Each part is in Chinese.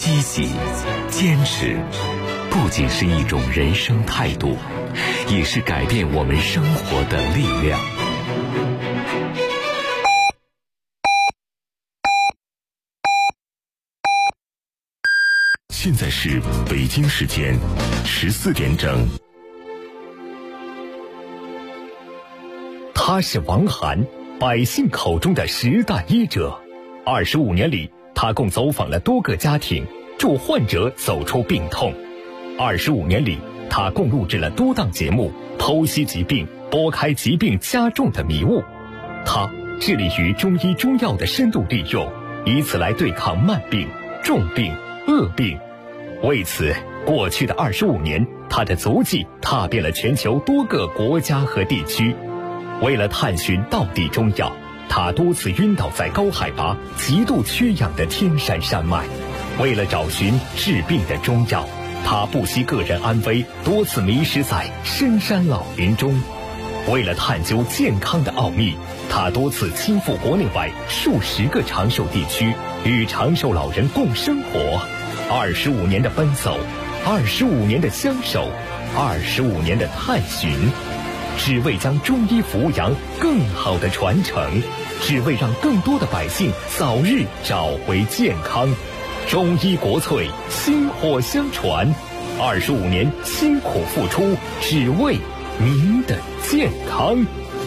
积极、坚持，不仅是一种人生态度，也是改变我们生活的力量。现在是北京时间14点整。他是王涵，百姓口中的10大医者。25年里，他共走访了多个家庭，助患者走出病痛。25年里，他共录制了多档节目，剖析疾病，拨开疾病加重的迷雾。他致力于中医中药的深度利用，以此来对抗慢病、重病、恶病。为此，过去的25年，他的足迹踏遍了全球多个国家和地区。为了探寻道地中药，他多次晕倒在高海拔、极度缺氧的天山山脉。为了找寻治病的中药，他不惜个人安危，多次迷失在深山老林中。为了探究健康的奥秘，他多次亲赴国内外数十个长寿地区，与长寿老人共生活。25年的奔走，25年的相守，25年的探寻，只为将中医扶阳更好的传承，只为让更多的百姓早日找回健康。中医国粹，薪火相传，25年辛苦付出，只为您的健康。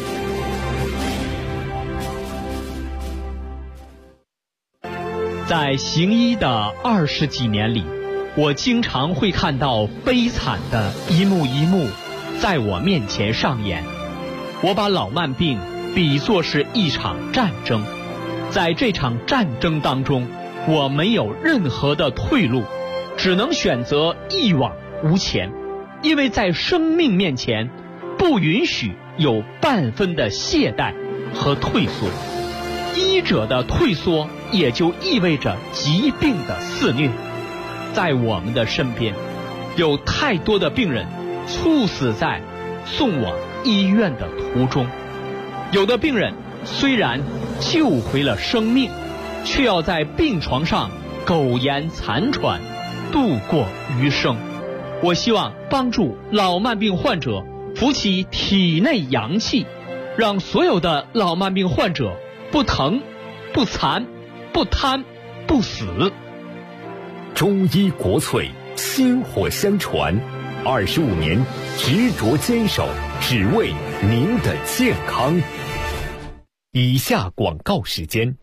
在行医的20几年里，我经常会看到悲惨的一幕一幕在我面前上演。我把老慢病比作是一场战争，在这场战争当中，我没有任何的退路，只能选择一往无前，因为在生命面前，不允许有半分的懈怠和退缩。医者的退缩也就意味着疾病的肆虐。在我们的身边，有太多的病人猝死在送往医院的途中，有的病人虽然救回了生命，却要在病床上苟延残喘，度过余生。我希望帮助老慢病患者扶起体内阳气，让所有的老慢病患者不疼、不残、不瘫、不死。 中医国粹，薪火相传，25年执着坚守，只为您的健康。以下广告时间。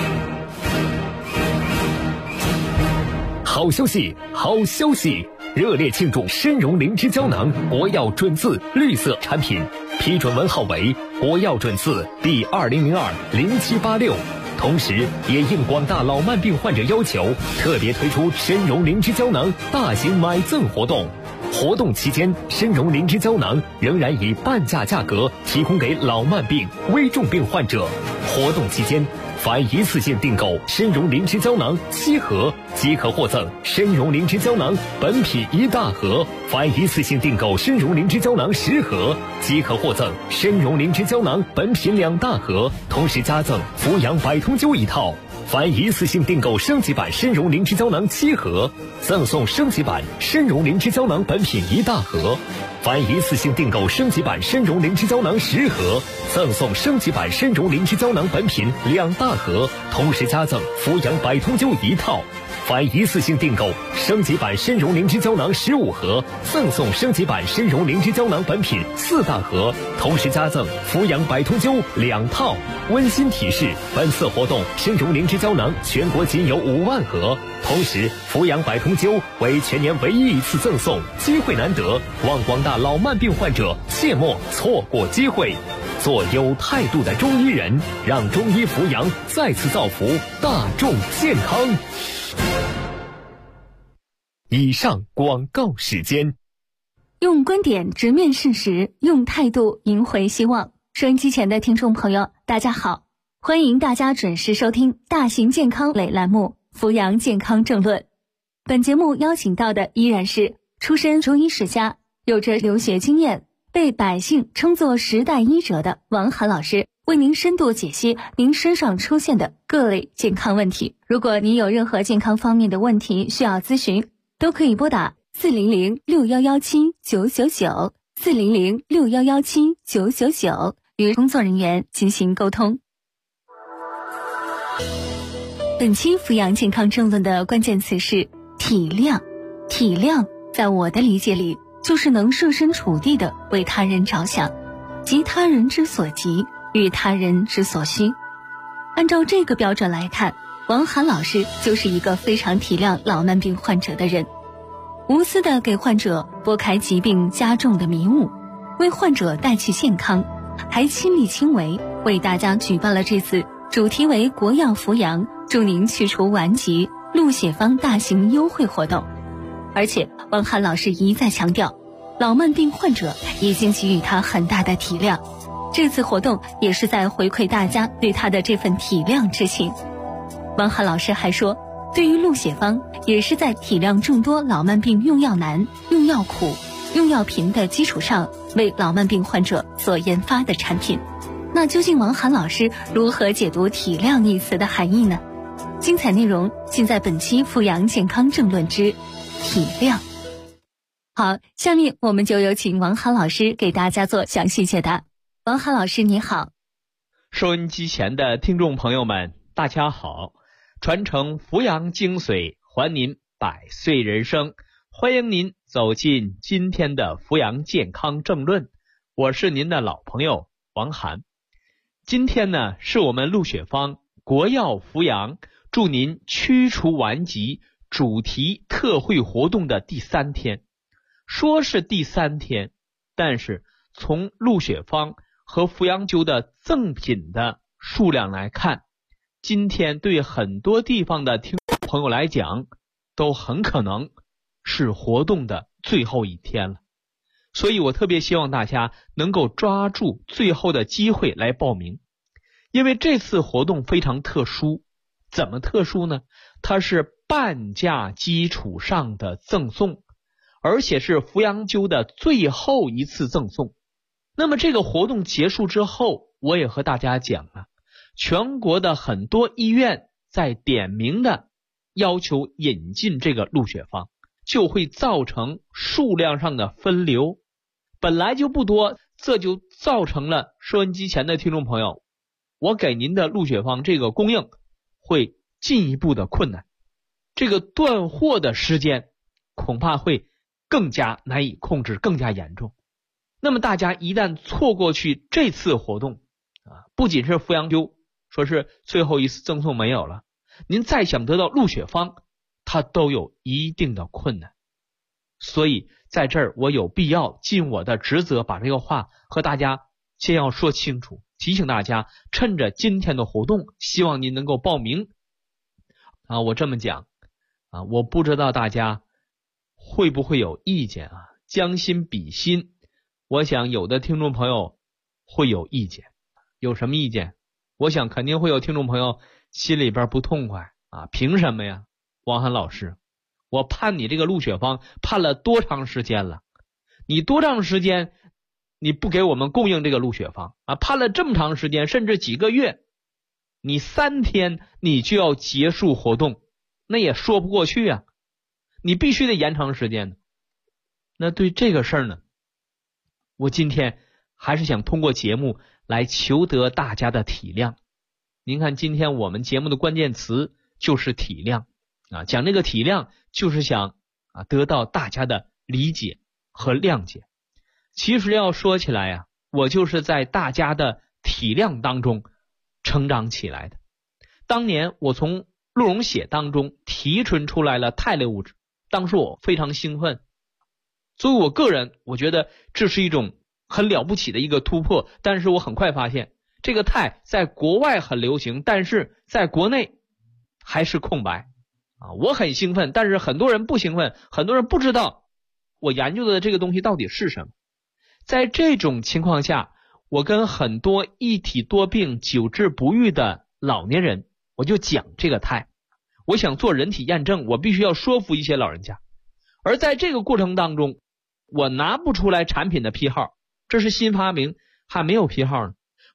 好消息，好消息！热烈庆祝参茸灵芝胶囊国药准字绿色产品批准文号为国药准字第20020786，同时也应广大老慢病患者要求，特别推出参茸灵芝胶囊大型买赠活动。活动期间，参茸灵芝胶囊仍然以半价价格提供给老慢病、危重病患者。活动期间，凡一次性订购参茸灵芝胶囊7盒，即可获赠参茸灵芝胶囊本品1大盒；凡一次性订购参茸灵芝胶囊10盒，即可获赠参茸灵芝胶囊本品2大盒，同时加赠扶阳百通灸1套。凡一次性订购升级版参茸灵芝胶囊7盒，赠送升级版参茸灵芝胶囊本品1大盒；凡一次性订购升级版参茸灵芝胶囊10盒，赠送升级版参茸灵芝胶囊本品2大盒，同时加赠扶阳百通灸1套。凡一次性订购升级版参茸灵芝胶囊15盒，赠送升级版参茸灵芝胶囊本品4大盒，同时加赠扶阳百通灸2套。温馨提示：本次活动参茸灵芝胶囊全国仅有5万盒，同时扶阳百通灸为全年唯一一次赠送，机会难得，望广大老慢病患者切莫错过机会。做有态度的中医人，让中医扶阳再次造福大众健康。以上广告时间。 用观点直面事实，用态度赢回希望。收音机前的听众朋友，大家好，欢迎大家准时收听大型健康类栏目《扶阳健康政论》。本节目邀请到的依然是出身中医世家，有着留学经验，被百姓称作10代医者的王涵老师。 为您深度解析您身上出现的各类健康问题。如果您有任何健康方面的问题需要咨询，都可以拨打400-6117-999 400-6117-999与工作人员进行沟通。本期阜阳健康政论的关键词是体谅。体谅在我的理解里，就是能设身处地的为他人着想，急他人之所急，欲他人之所需。按照这个标准来看，王涵老师就是一个非常体谅老慢病患者的人，无私的给患者拨开疾病加重的迷雾，为患者带去健康，还亲力亲为为大家举办了这次主题为国药阜阳祝您去除顽疾鹿血方大型优惠活动。而且王涵老师一再强调，老慢病患者已经给予他很大的体谅，这次活动也是在回馈大家对他的这份体谅之情。王涵老师还说，对于鹿血方也是在体谅众多老慢病用药难、用药苦、用药频的基础上，为老慢病患者所研发的产品。那究竟王涵老师如何解读体谅一词的含义呢？精彩内容尽在本期阜阳健康政论之体谅。好，下面我们就有请王涵老师给大家做详细解答。王涵老师你好。 收音机前的听众朋友们大家好，传承阜阳精髓，还您百岁人生，欢迎您走进今天的阜阳健康政论，我是您的老朋友王涵。今天呢，是我们鹿血方国药阜阳祝您驱除顽疾主题特惠活动的第3天。说是第3天，但是从鹿血方和阜阳灸的赠品的数量来看，今天对很多地方的听众朋友来讲，都很可能是活动的最后一天了。所以我特别希望大家能够抓住最后的机会来报名，因为这次活动非常特殊。怎么特殊呢？它是半价基础上的赠送，而且是阜阳灸的最后一次赠送。那么这个活动结束之后，我也和大家讲了，全国的很多医院在点名的要求引进这个鹿血方，就会造成数量上的分流，本来就不多，这就造成了收音机前的听众朋友，我给您的鹿血方这个供应会进一步的困难，这个断货的时间恐怕会更加难以控制，更加严重。那么大家一旦错过去这次活动不仅是阜阳灸说是最后一次赠送没有了，您再想得到鹿血方它都有一定的困难。所以在这儿我有必要尽我的职责，把这个话和大家先要说清楚，提醒大家趁着今天的活动，希望您能够报名我这么讲我不知道大家会不会有意见将心比心，我想有的听众朋友会有意见。有什么意见？我想肯定会有听众朋友心里边不痛快凭什么呀？王涵老师，我盼你这个鹿血方盼了多长时间了，你多长时间你不给我们供应这个鹿血方盼了这么长时间，甚至几个月，你3天你就要结束活动，那也说不过去你必须得延长时间。那对这个事儿呢，我今天还是想通过节目来求得大家的体谅。您看今天我们节目的关键词就是体谅讲这个体谅就是想得到大家的理解和谅解。其实要说起来我就是在大家的体谅当中成长起来的。当年我从鹿茸血当中提纯出来了肽类物质，当时我非常兴奋。作为我个人，我觉得这是一种很了不起的一个突破，但是我很快发现这个肽在国外很流行，但是在国内还是空白我很兴奋，但是很多人不兴奋，很多人不知道我研究的这个东西到底是什么。在这种情况下，我跟很多一体多病久治不愈的老年人，我就讲这个肽，我想做人体验证，我必须要说服一些老人家。而在这个过程当中，我拿不出来产品的批号，这是新发明，还没有批号呢。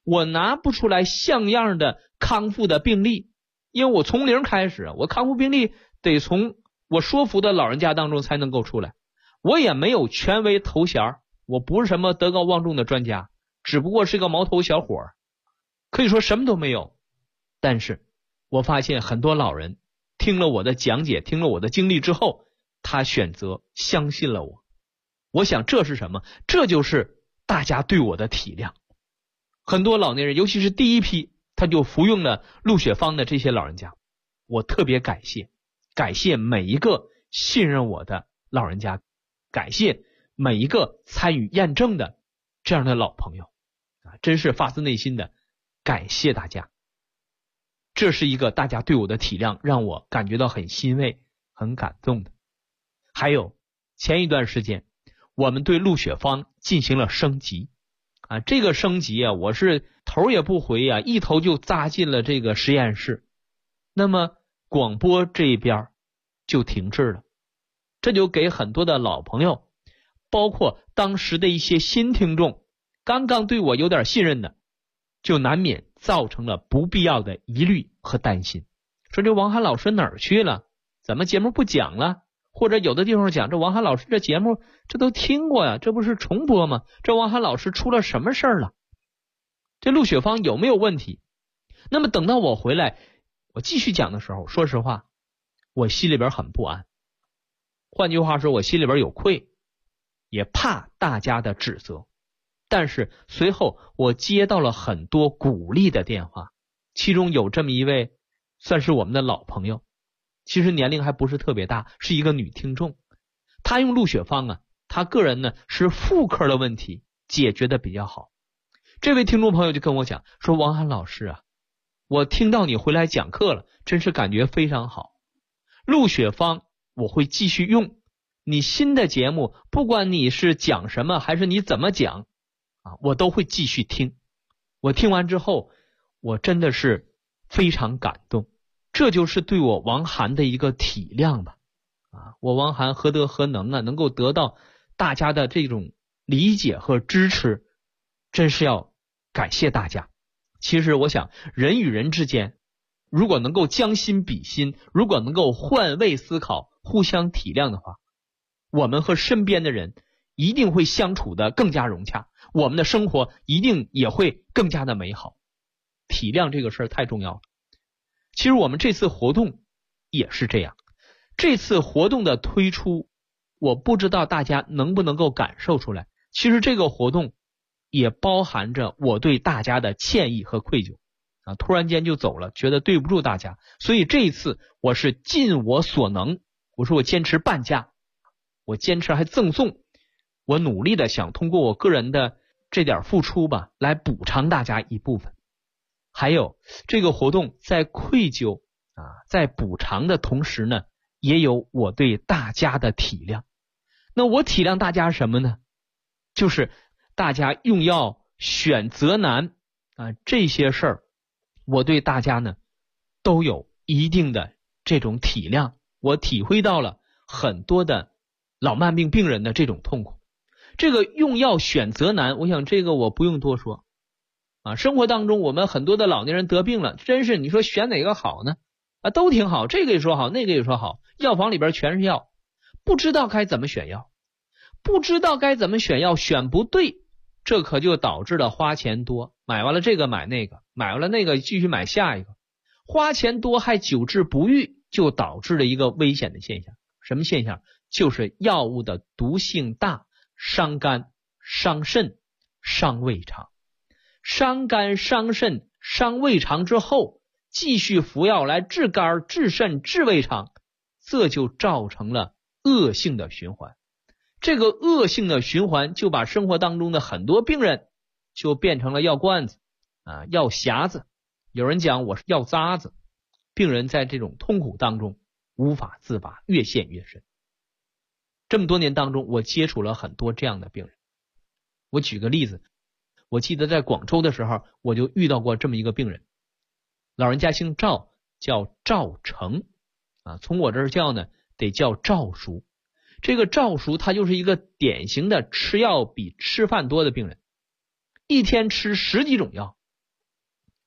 我拿不出来像样的康复的病例，因为我从零开始，我康复病例得从我说服的老人家当中才能够出来。我也没有权威头衔，我不是什么德高望重的专家，只不过是个毛头小伙，可以说什么都没有。但是我发现很多老人听了我的讲解，听了我的经历之后，他选择相信了我。我想这是什么？这就是大家对我的体谅。很多老年人，尤其是第一批他就服用了鹿血芳的这些老人家，我特别感谢每一个信任我的老人家，感谢每一个参与验证的这样的老朋友真是发自内心的感谢大家。这是一个大家对我的体谅，让我感觉到很欣慰很感动的。还有前一段时间我们对鹿血芳进行了升级这个升级我是头也不回一头就扎进了这个实验室。那么广播这边就停滞了，这就给很多的老朋友，包括当时的一些新听众，刚刚对我有点信任的，就难免造成了不必要的疑虑和担心，说这王涵老师哪儿去了，怎么节目不讲了，或者有的地方讲这王涵老师这节目这都听过呀，这不是重播吗？这王涵老师出了什么事儿了？这鹿血芳有没有问题？那么等到我回来我继续讲的时候，说实话我心里边很不安，换句话说我心里边有愧，也怕大家的指责。但是随后我接到了很多鼓励的电话，其中有这么一位算是我们的老朋友，其实年龄还不是特别大，是一个女听众。她用鹿血芳她个人呢是妇科的问题解决的比较好。这位听众朋友就跟我讲说，王涵老师我听到你回来讲课了，真是感觉非常好。鹿血芳我会继续用，你新的节目不管你是讲什么还是你怎么讲我都会继续听。我听完之后我真的是非常感动，这就是对我王涵的一个体谅吧。我王涵何德何能能够得到大家的这种理解和支持，真是要感谢大家。其实我想人与人之间如果能够将心比心，如果能够换位思考，互相体谅的话，我们和身边的人一定会相处的更加融洽，我们的生活一定也会更加的美好。体谅这个事儿太重要了。其实我们这次活动也是这样，这次活动的推出，我不知道大家能不能够感受出来，其实这个活动也包含着我对大家的歉意和愧疚突然间就走了，觉得对不住大家，所以这一次我是尽我所能，我说我坚持半价，我坚持还赠送，我努力的想通过我个人的这点付出吧，来补偿大家一部分。还有这个活动在愧疚在补偿的同时呢，也有我对大家的体谅。那我体谅大家什么呢？就是大家用药选择难这些事儿，我对大家呢都有一定的这种体谅，我体会到了很多的老慢病病人的这种痛苦。这个用药选择难，我想这个我不用多说生活当中我们很多的老年人得病了，真是你说选哪个好呢都挺好，这个也说好那个也说好，药房里边全是药，不知道该怎么选药，不知道该怎么选药，选不对，这可就导致了花钱多，买完了这个买那个，买完了那个继续买下一个，花钱多还久治不愈，就导致了一个危险的现象。什么现象？就是药物的毒性大，伤肝伤肾伤胃肠。伤肝伤肾伤胃肠之后，继续服药来治肝治肾治胃肠，这就造成了恶性的循环。这个恶性的循环就把生活当中的很多病人就变成了药罐子药匣子，有人讲我是药渣子，病人在这种痛苦当中无法自拔，越陷越深。这么多年当中我接触了很多这样的病人，我举个例子，我记得在广州的时候我就遇到过这么一个病人，老人家姓赵，叫赵成从我这儿叫呢得叫赵叔。这个赵叔他就是一个典型的吃药比吃饭多的病人，一天吃10几种药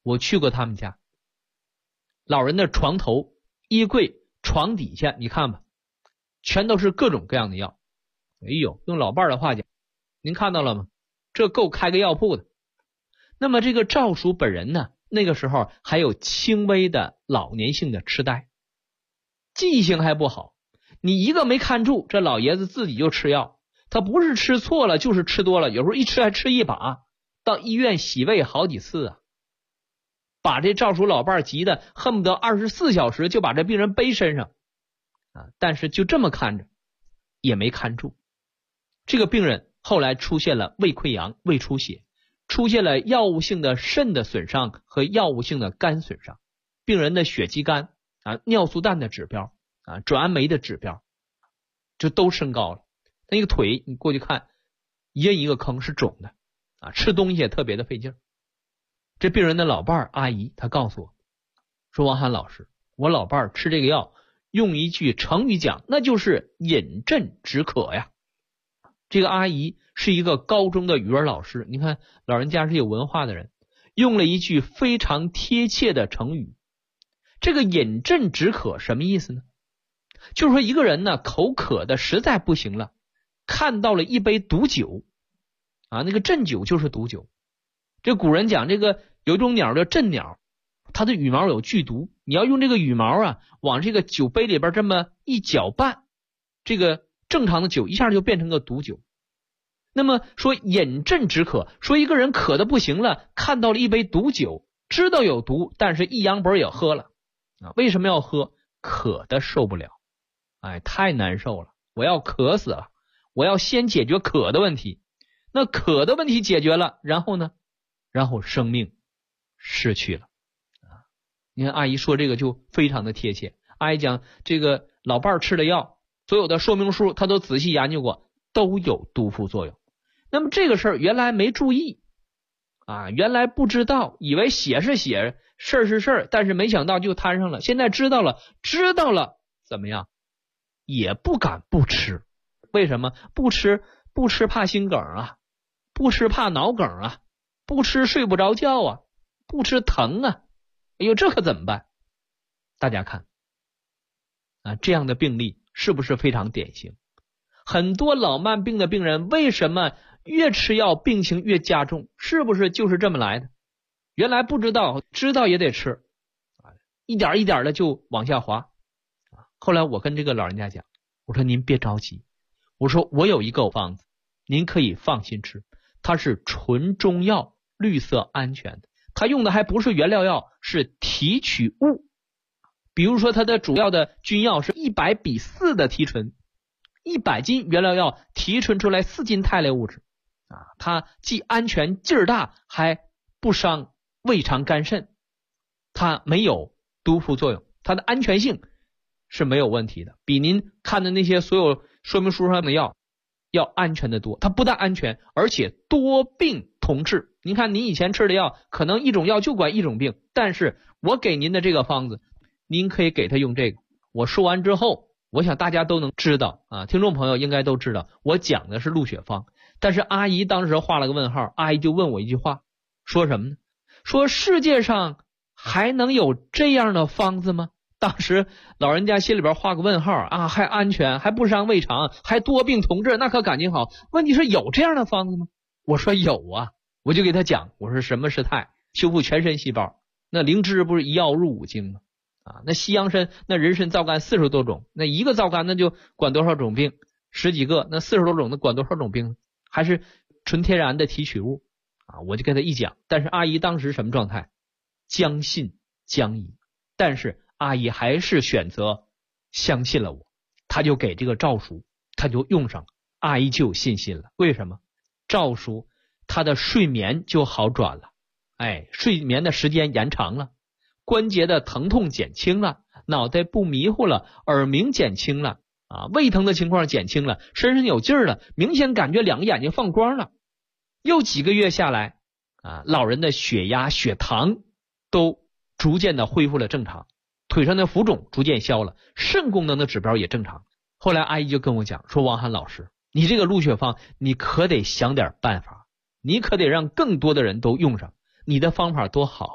我去过他们家，老人的床头、衣柜、床底下，你看吧，全都是各种各样的药。哎呦，用老伴儿的话讲，您看到了吗？这够开个药铺的。那么这个赵叔本人呢，那个时候还有轻微的老年性的痴呆，记性还不好，你一个没看住，这老爷子自己就吃药，他不是吃错了就是吃多了，有时候一吃还吃一把，到医院洗胃好几次啊，把这赵叔老伴急得恨不得24小时就把这病人背身上啊！但是就这么看着也没看住，这个病人后来出现了胃溃疡、胃出血，出现了药物性的肾的损伤和药物性的肝损伤，病人的血肌酐啊、尿素氮的指标啊、转氨酶的指标就都升高了。那个腿你过去看，一人一个坑，是肿的啊，吃东西也特别的费劲。这病人的老伴儿阿姨她告诉我说，王涵老师，我老伴儿吃这个药，用一句成语讲，那就是饮鸩止渴呀。这个阿姨是一个高中的语文老师，你看老人家是有文化的人，用了一句非常贴切的成语。这个饮鸩止渴什么意思呢？就是说一个人呢口渴的实在不行了，看到了一杯毒酒啊，那个鸩酒就是毒酒。这古人讲，这个有一种鸟叫鸩鸟，它的羽毛有剧毒，你要用这个羽毛啊往这个酒杯里边这么一搅拌，这个正常的酒一下就变成个毒酒。那么说饮鸩止渴，说一个人渴的不行了，看到了一杯毒酒，知道有毒，但是一扬本也喝了啊。为什么要喝？渴的受不了，哎，太难受了，我要渴死了，我要先解决渴的问题。那渴的问题解决了，然后呢？然后生命失去了啊！你看阿姨说这个就非常的贴切。阿姨讲这个老伴儿吃的药，所有的说明书她都仔细研究过，都有毒副作用。那么这个事儿原来没注意啊，原来不知道，以为血是血，事儿是事儿，但是没想到就摊上了。现在知道了怎么样？也不敢不吃。为什么不吃？不吃怕心梗啊，不吃怕脑梗啊，不吃睡不着觉啊，不吃疼啊。哎呦，这可怎么办？大家看啊，这样的病例是不是非常典型？很多老慢病的病人为什么越吃药病情越加重？是不是就是这么来的？原来不知道，知道也得吃啊，一点一点的就往下滑啊。后来我跟这个老人家讲，我说您别着急，我说我有一个方子，您可以放心吃，它是纯中药，绿色安全的，它用的还不是原料药，是提取物。比如说它的主要的君药是100:4的提纯，100斤原料药提纯出来4斤肽类物质啊，它既安全劲儿大，还不伤胃肠肝肾，它没有毒副作用，它的安全性是没有问题的，比您看的那些所有说明书上的药要安全的多。它不但安全，而且多病同治。您看您以前吃的药可能一种药就管一种病，但是我给您的这个方子，您可以给他用这个。我说完之后，我想大家都能知道啊，听众朋友应该都知道我讲的是鹿血方。但是阿姨当时画了个问号，阿姨就问我一句话，说什么呢？说世界上还能有这样的方子吗？当时老人家心里边画个问号啊，还安全，还不伤胃肠，还多病同治，那可感情好。问题是有这样的方子吗？我说有啊，我就给他讲，我说什么是肽，修复全身细胞。那灵芝不是一药入5经吗？啊，那西洋参，那人参皂苷40多种，那一个皂苷那就管多少种病？10几个，那40多种那管多少种病？还是纯天然的提取物啊！我就跟他一讲，但是阿姨当时什么状态？将信将疑，但是阿姨还是选择相信了我，她就给这个赵叔，她就用上了，阿姨就有信心了。为什么？赵叔他的睡眠就好转了，哎，睡眠的时间延长了，关节的疼痛减轻了，脑袋不迷糊了，耳鸣减轻了啊，胃疼的情况减轻了，身上有劲儿了，明显感觉2个眼睛放光了。又几个月下来啊，老人的血压、血糖都逐渐的恢复了正常，腿上的浮肿逐渐消了，肾功能的指标也正常。后来阿姨就跟我讲说，王涵老师，你这个鹿血方你可得想点办法，你可得让更多的人都用上，你的方法多好啊！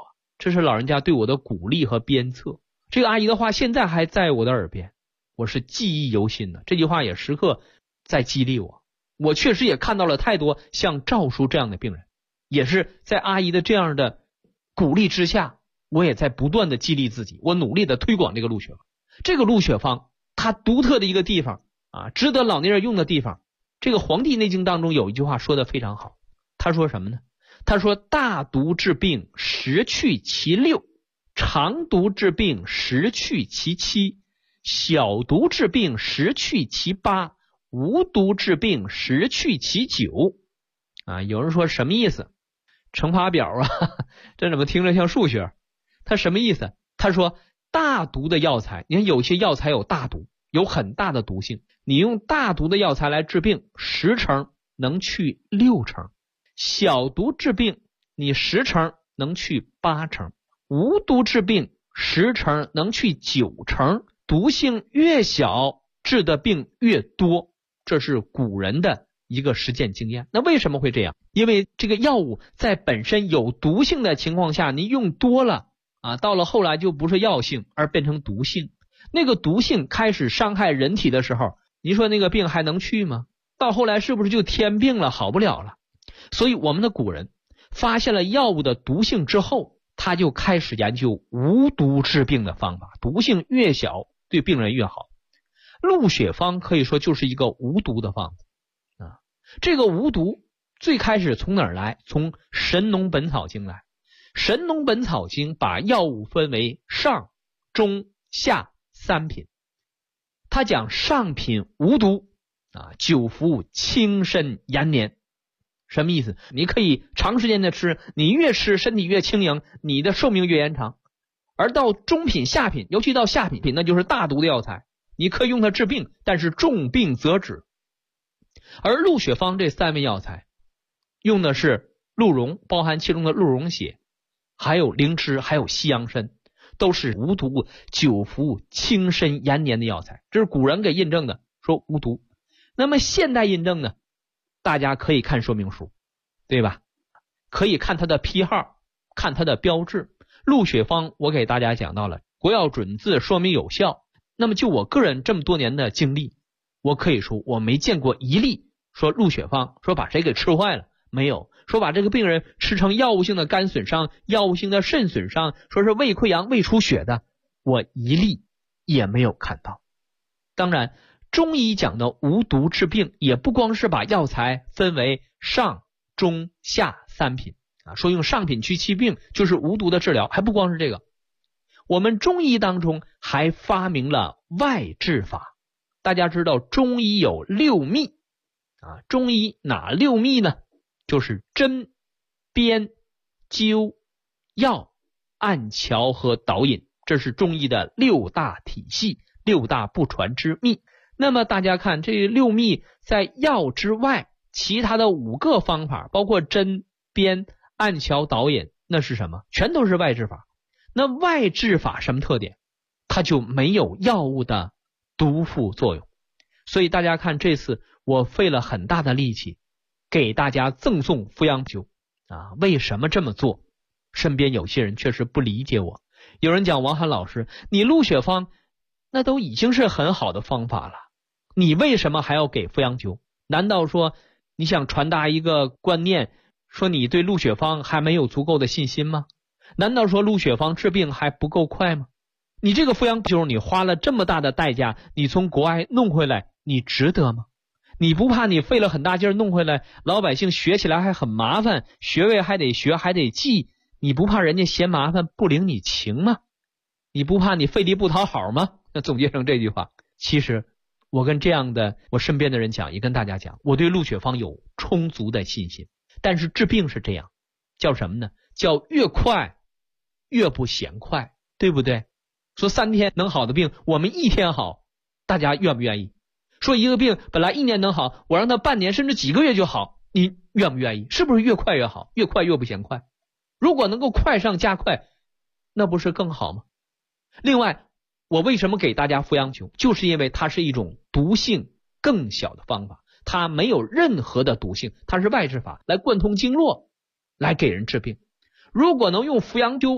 这是老人家对我的鼓励和鞭策。这个阿姨的话现在还在我的耳边，我是记忆犹新的。这句话也时刻在激励我。我确实也看到了太多像赵叔这样的病人，也是在阿姨的这样的鼓励之下，我也在不断的激励自己，我努力的推广这个鹿血方。这个鹿血方它独特的一个地方啊，值得老年人用的地方。这个《黄帝内经》当中有一句话说的非常好，他说什么呢？他说大毒治病十去其六，长毒治病十去其七，小毒治病十去其八，无毒治病十去其九。有人说什么意思？乘法表啊，这怎么听着像数学？他什么意思？他说大毒的药材，你看有些药材有大毒，有很大的毒性，你用大毒的药材来治病，10成能去6成，小毒治病你10成能去8成，无毒治病10成能去9成，毒性越小治的病越多，这是古人的一个实践经验。那为什么会这样？因为这个药物在本身有毒性的情况下，你用多了到了后来就不是药性而变成毒性。那个毒性开始伤害人体的时候，你说那个病还能去吗？到后来是不是就天病了，好不了了？所以我们的古人发现了药物的毒性之后，他就开始研究无毒治病的方法，毒性越小对病人越好。鹿血方可以说就是一个无毒的方子这个无毒最开始从哪儿来？从《神农本草经》来。《神农本草经》把药物分为上、中、下3品。他讲上品无毒久服轻身延年。什么意思？你可以长时间的吃，你越吃身体越轻盈，你的寿命越延长。而到中品、下品，尤其到下品，那就是大毒的药材，你可以用它治病，但是重病则止。而鹿血方这3味药材用的是鹿茸，包含其中的鹿茸血，还有灵芝，还有西洋参，都是无毒久服轻身延年的药材。这是古人给印证的，说无毒。那么现代印证呢？大家可以看说明书，对吧？可以看它的批号，看它的标志。鹿血方我给大家讲到了国药准字，说明有效。那么就我个人这么多年的经历，我可以说我没见过一例说鹿血方说把谁给吃坏了，没有。说把这个病人吃成药物性的肝损伤，药物性的肾损伤，说是胃溃疡、胃出血的，我一例也没有看到。当然中医讲的无毒治病也不光是把药材分为上、中、下3品说用上品去治病就是无毒的治疗，还不光是这个。我们中医当中还发明了外治法。大家知道中医有6秘中医哪6秘呢？就是针、砭、灸、药、按桥和导引，这是中医的6大体系，6大不传之秘。那么大家看这6秘在药之外，其他的5个方法，包括针、砭、按桥、导引，那是什么？全都是外治法。那外治法什么特点？它就没有药物的毒副作用。所以大家看这次我费了很大的力气给大家赠送扶阳灸为什么这么做？身边有些人确实不理解我。有人讲王涵老师，你鹿血方那都已经是很好的方法了，你为什么还要给扶阳灸？难道说你想传达一个观念，说你对鹿血方还没有足够的信心吗？难道说鹿血方治病还不够快吗？你这个扶阳灸你花了这么大的代价，你从国外弄回来，你值得吗？你不怕你费了很大劲弄回来，老百姓学起来还很麻烦，穴位还得学还得记，你不怕人家嫌麻烦不领你情吗？你不怕你费力不讨好吗？那总结成这句话。其实我跟这样的我身边的人讲，也跟大家讲，我对鹿血方有充足的信心。但是治病是这样，叫什么呢？叫越快越不嫌快，对不对？说3天能好的病，我们1天好，大家愿不愿意？说一个病本来1年能好，我让他半年甚至几个月就好，你愿不愿意？是不是越快越好？越快越不嫌快。如果能够快上加快，那不是更好吗？另外，我为什么给大家扶阳灸？就是因为它是一种毒性更小的方法，它没有任何的毒性，它是外治法，来贯通经络，来给人治病。如果能用扶阳灸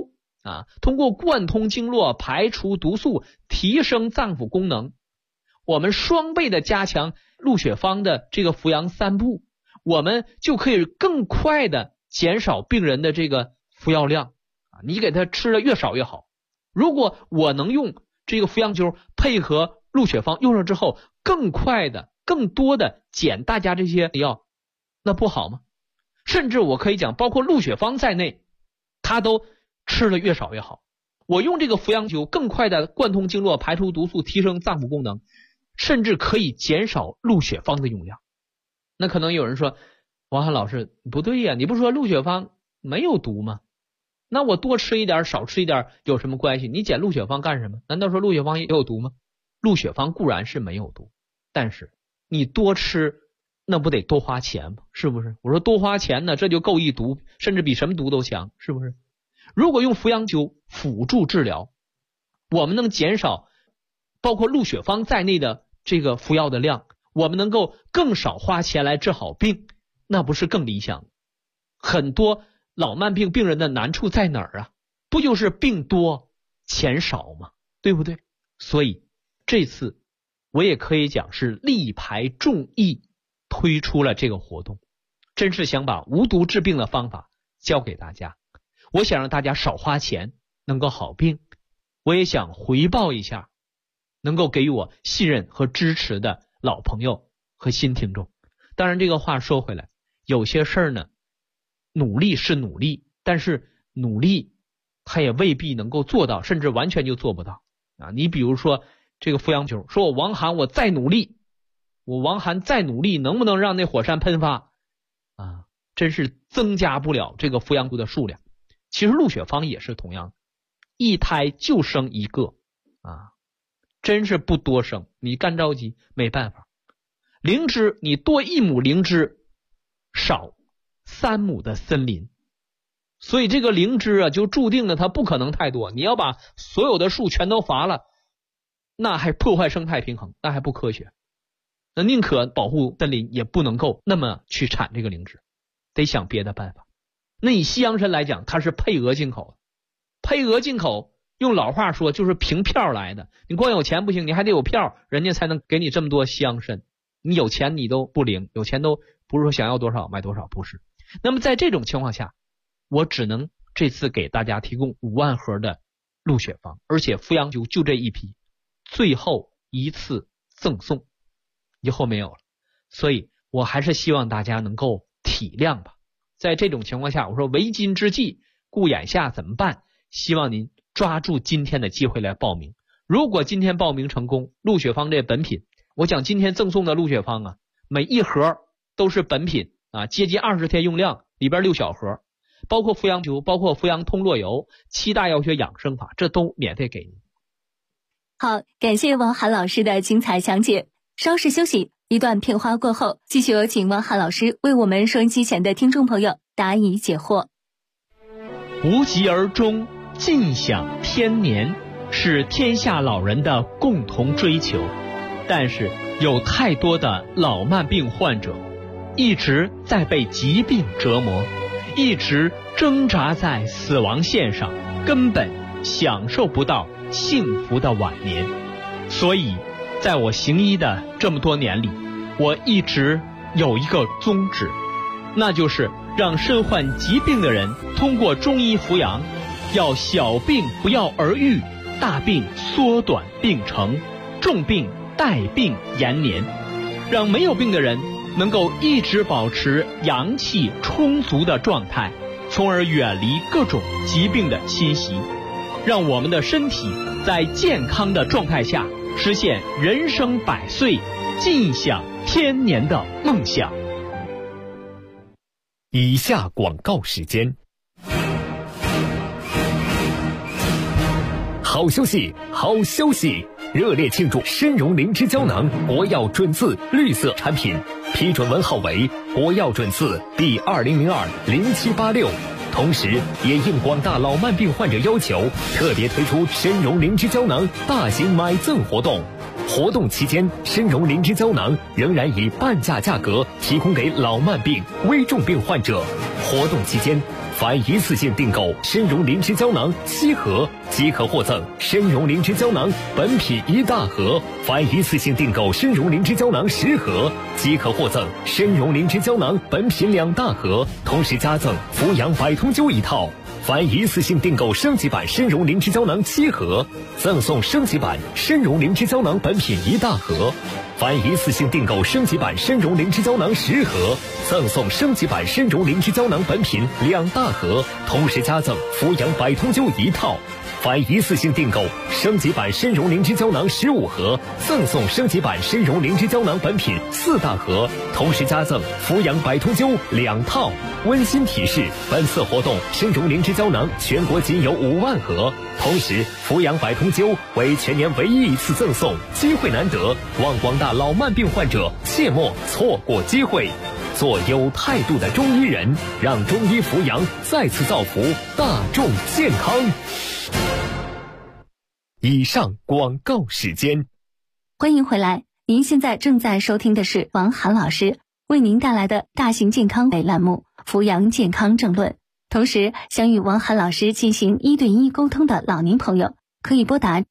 通过贯通经络，排除毒素，提升脏腑功能。我们双倍的加强鹿血芳的这个服阳3步，我们就可以更快的减少病人的这个服药量。你给他吃的越少越好。如果我能用这个服阳灸配合鹿血芳用上之后，更快的、更多的减大家这些药，那不好吗？甚至我可以讲，包括鹿血芳在内，它都吃的越少越好。我用这个服阳灸更快的贯通经络，排除毒素，提升脏腑功能，甚至可以减少鹿血芳的用量。那可能有人说，王涵老师不对呀，你不是说鹿血芳没有毒吗？那我多吃一点少吃一点有什么关系？你减鹿血芳干什么？难道说鹿血芳也有毒吗？鹿血芳固然是没有毒，但是你多吃那不得多花钱吗？是不是？我说多花钱呢，这就够一毒，甚至比什么毒都强，是不是？如果用服阳灸辅助治疗，我们能减少包括鹿血芳在内的这个服药的量，我们能够更少花钱来治好病，那不是更理想？很多老慢病病人的难处在哪儿啊？不就是病多钱少吗？对不对？所以这次我也可以讲是力排众议推出了这个活动，真是想把无毒治病的方法教给大家。我想让大家少花钱，能够好病。我也想回报一下能够给予我信任和支持的老朋友和新听众。当然这个话说回来，有些事儿呢，努力是努力，但是努力他也未必能够做到，甚至完全就做不到你比如说这个服阳灸，说我王涵我再努力，能不能让那火山喷发真是增加不了这个服阳灸的数量。其实鹿血芳也是同样，一胎就生一个真是不多生，你干着急没办法。灵芝你多1亩灵芝，少3亩的森林，所以这个灵芝就注定了它不可能太多。你要把所有的树全都伐了，那还破坏生态平衡，那还不科学。那宁可保护森林，也不能够那么去产这个灵芝，得想别的办法。那以西洋参来讲，它是配额进口的，配额进口用老话说就是凭票来的。你光有钱不行，你还得有票，人家才能给你这么多西洋参。你有钱你都不灵，有钱都不是说想要多少买多少，不是。那么在这种情况下，我只能这次给大家提供5万盒的鹿血芳，而且服阳灸就这一批，最后一次赠送，以后没有了。所以我还是希望大家能够体谅吧。在这种情况下，我说为今之计故眼下怎么办？希望您抓住今天的机会来报名。如果今天报名成功，鹿血芳这本品，我讲今天赠送的鹿血芳每一盒都是本品接近20天用量，里边6小盒，包括服阳灸，包括服阳通络油，7大药学养生法，这都免费给您。 好，感谢王涵老师的精彩讲解。稍事休息，一段片花过后，继续有请王涵老师为我们收音机前的听众朋友答疑解惑。 无疾而终，尽享天年，是天下老人的共同追求。但是有太多的老慢病患者一直在被疾病折磨，一直挣扎在死亡线上，根本享受不到幸福的晚年。所以在我行医的这么多年里，我一直有一个宗旨，那就是让身患疾病的人通过中医服阳，要小病不药而愈，大病缩短病程，重病带病延年，让没有病的人能够一直保持阳气充足的状态，从而远离各种疾病的侵袭，让我们的身体在健康的状态下实现人生100岁，尽享天年的梦想。 以下广告时间。好消息，好消息！热烈庆祝参茸灵芝胶囊国药准字绿色产品批准文号为国药准字第20020786，同时也应广大老慢病患者要求，特别推出参茸灵芝胶囊大型买赠活动。活动期间，参茸灵芝胶囊仍然以半价价格提供给老慢病、危重病患者。活动期间， 凡一次性订购参茸灵芝胶囊7盒，即可获赠参茸灵芝胶囊本品1大盒；凡一次性订购参茸灵芝胶囊10盒，即可获赠参茸灵芝胶囊本品2大盒，同时加赠扶阳百通灸1套。凡一次性订购升级版参茸灵芝胶囊7盒，赠送升级版参茸灵芝胶囊本品1大盒；凡一次性订购升级版参茸灵芝胶囊10盒，赠送升级版参茸灵芝胶囊本品2大盒，同时加赠扶阳百通灸1套。凡一次性订购升级版参茸灵芝胶囊15盒，赠送升级版参茸灵芝胶囊本品4大盒，同时加赠扶阳百通灸2套。温馨提示：本次活动参茸灵芝胶囊全国仅有5万盒，同时扶阳百通灸为全年唯一一次赠送，机会难得，望广大老慢病患者切莫错过机会。做有态度的中医人，让中医扶阳再次造福大众健康。以上广告时间。 欢迎回来，您现在正在收听的是王涵老师为您带来的大型健康类栏目《扶阳健康正论》。同时，想与王涵老师进行1对1沟通的老年朋友，可以拨打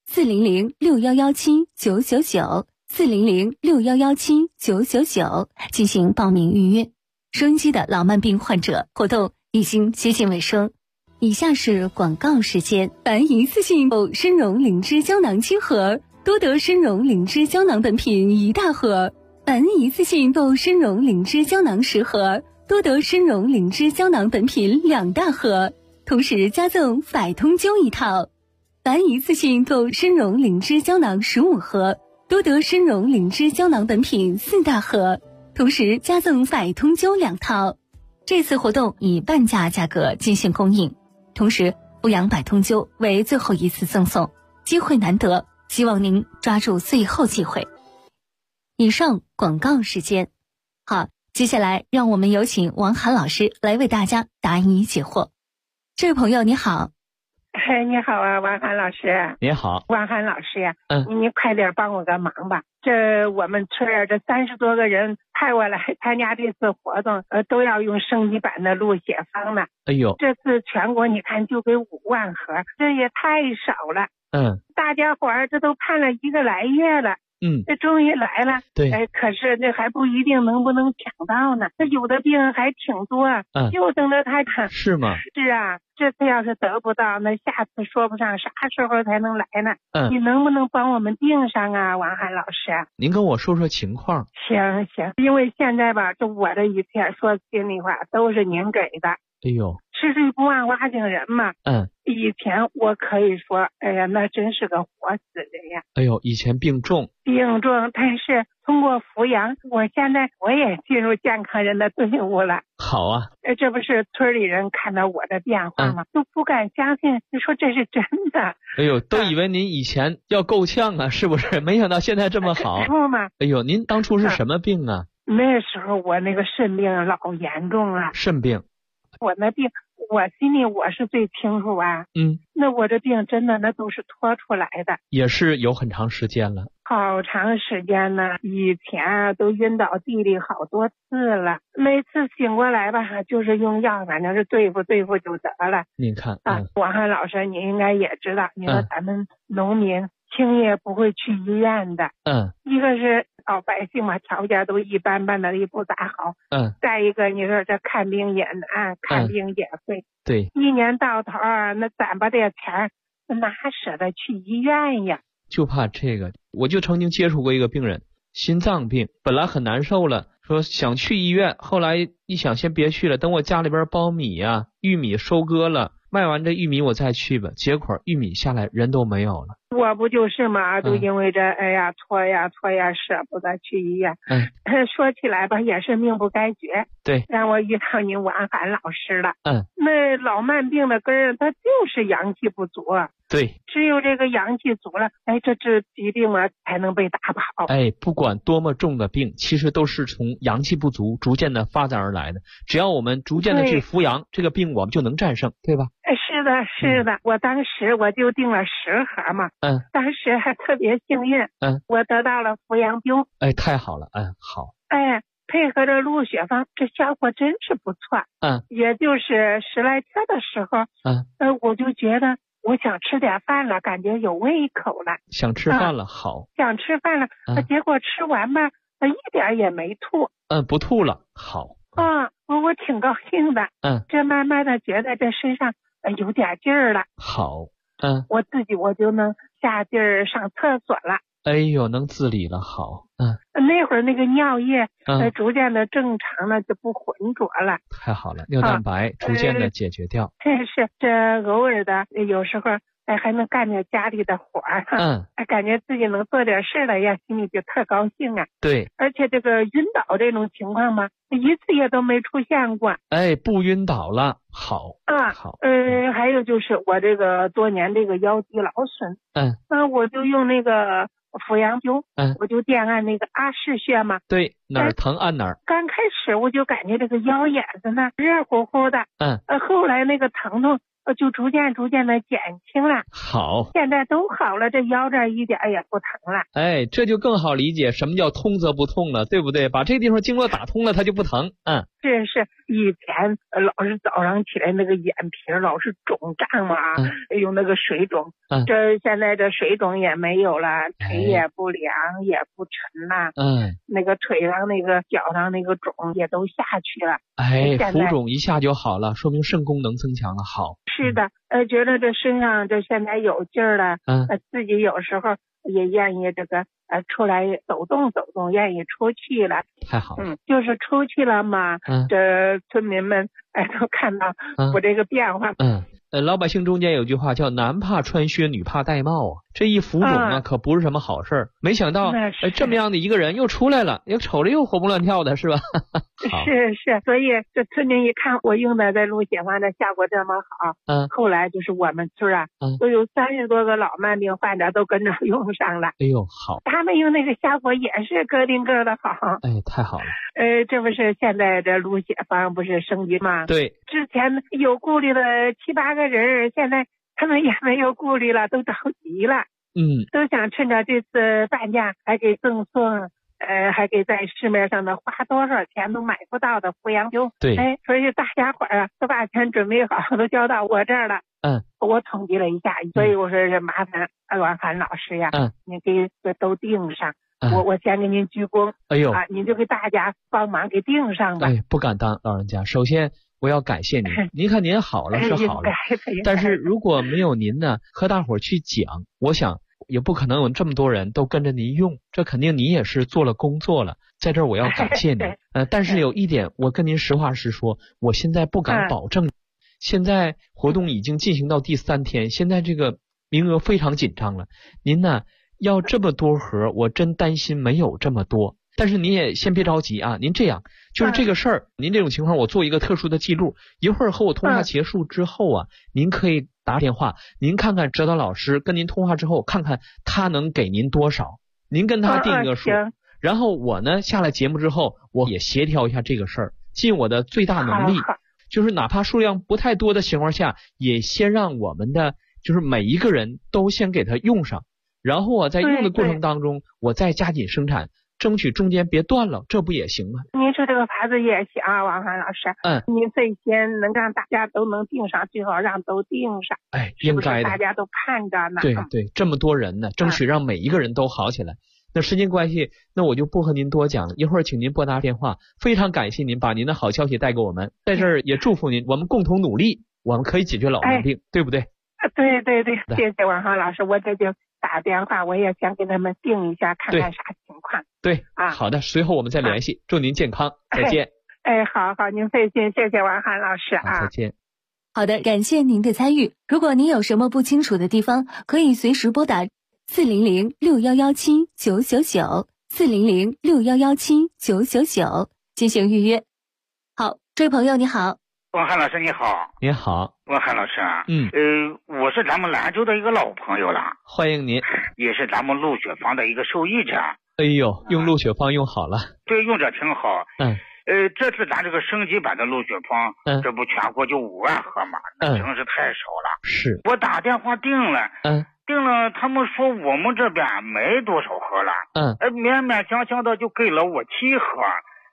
40061179999。40061179999进行报名预约。收音机的老慢病患者活动已经接近尾声，以下是广告时间。凡一次性购参茸灵芝胶囊7盒，多得参茸灵芝胶囊本品1大盒；凡一次性购参茸灵芝胶囊10盒，多得参茸灵芝胶囊本品2大盒，同时加赠百通灸1套；凡一次性购参茸灵芝胶囊15盒，多得参茸灵芝胶囊本品4大盒，同时加赠百通灸2套。这次活动以半价价格进行供应，同时扶阳百通灸为最后一次赠送，机会难得，希望您抓住最后机会。以上广告时间。好，接下来让我们有请王涵老师来为大家答疑解惑。这位朋友你好。 你好啊，王涵老师。 你好， 王涵老师呀，你快点帮我个忙吧。这我们村儿这30多个人派我来参加这次活动，都要用升级版的录血方呢。 哎呦， 这次全国你看就给5万盒，这也太少了。大家伙儿这都盼了1个来月了。这终于来了。 对， 可是这还不一定能不能抢到呢。这有的病还挺多，就等着他看。 是吗？ 是啊，这次要是得不到，那下次说不上啥时候才能来呢。你能不能帮我们订上啊，王涵老师？ 您跟我说说情况。 行，因为现在吧，这我这一切说心里话都是您给的。 哎呦， 吃水不忘挖井人嘛。以前我可以说，哎呀，那真是个活死人呀。 哎呦，以前病重， 但是通过扶阳，我现在我也进入健康人的队伍了。 好啊。 这不是村里人看到我的变化吗？都不敢相信，就说这是真的。 哎呦，都以为您以前要够呛啊，是不是？没想到现在这么好。 是吗？ 哎呦，您当初是什么病啊？ 那时候我那个肾病老严重了。 肾病。 我那病我心里我是最清楚啊。那我这病真的那都是拖出来的。 也是有很长时间了。 好长时间呢，以前都晕倒地里好多次了，每次醒过来吧，就是用药，反正是对付就得了。 您看王涵老师你应该也知道，你说咱们农民轻易不会去医院的。一个是老百姓嘛，条件都一般般的，也不咋好。再一个你说这看病也难，看病也贵。 对， 一年到头那攒吧点钱，哪舍得去医院呀？ 就怕这个。我就曾经接触过一个病人，心脏病，本来很难受了，说想去医院，后来一想先别去了，等我家里边苞米呀、玉米收割了，卖完这玉米我再去吧。结果玉米下来人都没有了。我不就是嘛，都因为这哎呀拖呀舍不得去医院。说起来吧，也是命不该绝。对，让我遇到你王涵老师了。那老慢病的根儿，它就是阳气不足。对，只有这个阳气足了，这疾病啊才能被打跑。不管多么重的病，其实都是从阳气不足逐渐的发展而来的。只要我们逐渐的去扶阳，这个病我们就能战胜，对吧？是的，我当时我就订了10盒嘛。当时还特别幸运。我得到了扶阳标。太好了。好。 配合着鹿血方，这效果真是不错。也就是10来天的时候，我就觉得我想吃点饭了，感觉有胃口了。 想吃饭了，好。 想吃饭了，结果吃完吧，一点也没吐。 不吐了，好。 我挺高兴的。这慢慢的觉得这身上有点劲儿了。 好。 我就能下劲儿上厕所了。 哎呦，能自理了，好。 那会儿那个尿液逐渐的正常了，就不浑浊了。 太好了，尿蛋白逐渐的解决掉。 是这偶尔的有时候还能干点家里的活儿。感觉自己能做点事了呀，心里就特高兴啊。 对。 而且这个晕倒这种情况嘛，一次也都没出现过。 不晕倒了，好。好。 还有就是我这个多年这个腰肌劳损。我就用那个阜阳灸，我就电按那个阿是穴嘛。 对，哪儿疼按哪儿。 刚开始我就感觉这个腰眼子呢热乎乎的。后来那个疼痛就逐渐的减轻了。 好， 现在都好了，这腰这一点也不疼了。 这就更好理解什么叫通则不痛了，对不对？把这地方经络打通了，它就不疼。 是以前老是早上起来那个眼皮老是肿胀嘛，有那个水肿。这现在这水肿也没有了，腿也不凉也不沉了。那个腿上那个脚上那个肿也都下去了。 浮肿一下就好了，说明肾功能增强了。好。 是的，觉得这身上这现在有劲儿了。自己有时候也愿意这个出来走动走动，愿意出去了。 太好了。 就是出去了嘛。这村民们都看到我这个变化。 老百姓中间有句话叫男怕穿靴女怕戴帽啊，这一浮肿可不是什么好事儿。没想到这么样的一个人又出来了，又瞅着又活蹦乱跳的，是吧？ 是，所以这村民一看我用的这鹿血方的效果这么好，后来就是我们村都有30多个老慢病患者都跟着用上了。 好。 他们用那个效果也是个顶个的好。 太好了。 这不是现在这鹿血方不是升级吗？ 对。 之前有顾虑的7、8个人，现在他们也没有顾虑了，都着急了。都想趁着这次半价还给赠送，还给在市面上的花多少钱都买不到的阜阳灸。 对。 所以大家伙都把钱准备好，都交到我这儿了。我统计了一下，所以我说是麻烦王涵老师呀，你给都订上。我先给您鞠躬。您就给大家帮忙给订上吧。 不敢当，老人家。首先我要感谢您，您看您好了是好了，但是如果没有您呢，和大伙儿去讲，我想也不可能有这么多人都跟着您用，这肯定你也是做了工作了，在这儿我要感谢您。但是有一点，我跟您实话实说，我现在不敢保证。现在活动已经进行到第3天，现在这个名额非常紧张了。您呢要这么多盒，我真担心没有这么多。但是您也先别着急啊，您这样就是这个事儿，您这种情况我做一个特殊的记录，一会儿和我通话结束之后您可以打电话，您看看指导老师跟您通话之后，看看他能给您多少，您跟他定一个数。然后我呢下了节目之后，我也协调一下这个事儿，尽我的最大能力，就是哪怕数量不太多的情况下，也先让我们的就是每一个人都先给他用上，然后我在用的过程当中，我再加紧生产，争取中间别断了，这不也行吗？ 您说这个法子也行啊，王涵老师。您最先能让大家都能订上，最好让都订上。 应该的， 是不是大家都盼着呢？ 对，这么多人呢，争取让每一个人都好起来。那时间关系，那我就不和您多讲了，一会儿请您拨打电话。非常感谢您把您的好消息带给我们，在这儿也祝福您，我们共同努力，我们可以解决老毛病，对不对？ 对，谢谢王涵老师，我这就打电话，我也想给他们定一下，看看啥情况。 对，好的，随后我们再联系，祝您健康，再见。 好，您费心，谢谢王涵老师啊， 再见。 好的，感谢您的参与。如果您有什么不清楚的地方，可以随时拨打400-6117-999，400-6117-999进行预约。好，这位朋友你好。 王涵老师你好。 你好， 王涵老师啊。我是咱们兰州的一个老朋友了， 欢迎您， 也是咱们鹿血方的一个受益者。 用鹿血方用好了。 对，用着挺好。这次咱这个升级版的鹿血方，这不全国就5万盒嘛，那真是太少了。 是， 我打电话订了，他们说我们这边没多少盒了，勉强的就给了我7盒。